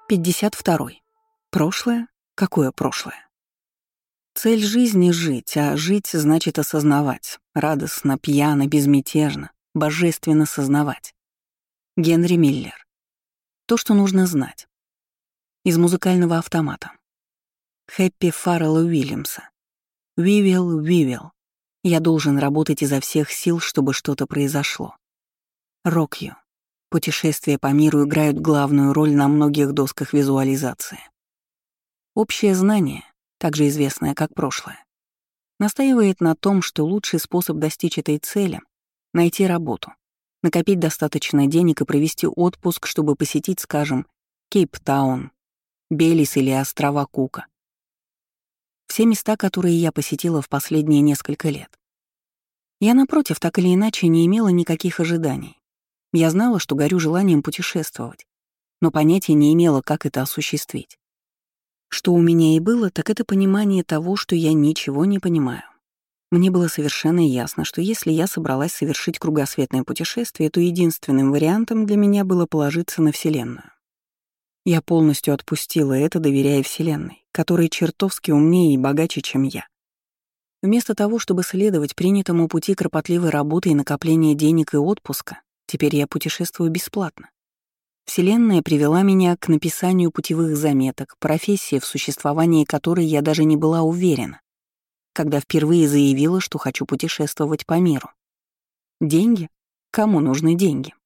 52. Прошлое? Какое прошлое? Цель жизни — жить, а жить значит осознавать. Радостно, пьяно, безмятежно, божественно сознавать. Генри Миллер. То, что нужно знать. Из музыкального автомата. Хэппи Фаррелла Уильямса. We will. Я должен работать изо всех сил, чтобы что-то произошло. Rock You. Путешествия по миру играют главную роль на многих досках визуализации. Общее знание, также известное как прошлое, настаивает на том, что лучший способ достичь этой цели — найти работу, накопить достаточно денег и провести отпуск, чтобы посетить, скажем, Кейптаун, Белис или острова Кука. Все места, которые я посетила в последние несколько лет. Я, напротив, так или иначе не имела никаких ожиданий. Я знала, что горю желанием путешествовать, но понятия не имела, как это осуществить. Что у меня и было, так это понимание того, что я ничего не понимаю. Мне было совершенно ясно, что если я собралась совершить кругосветное путешествие, то единственным вариантом для меня было положиться на Вселенную. Я полностью отпустила это, доверяя Вселенной, которая чертовски умнее и богаче, чем я. Вместо того, чтобы следовать принятому пути кропотливой работы и накопления денег и отпуска, теперь я путешествую бесплатно. Вселенная привела меня к написанию путевых заметок, профессии, в существовании которой я даже не была уверена, когда впервые заявила, что хочу путешествовать по миру. Деньги? Кому нужны деньги?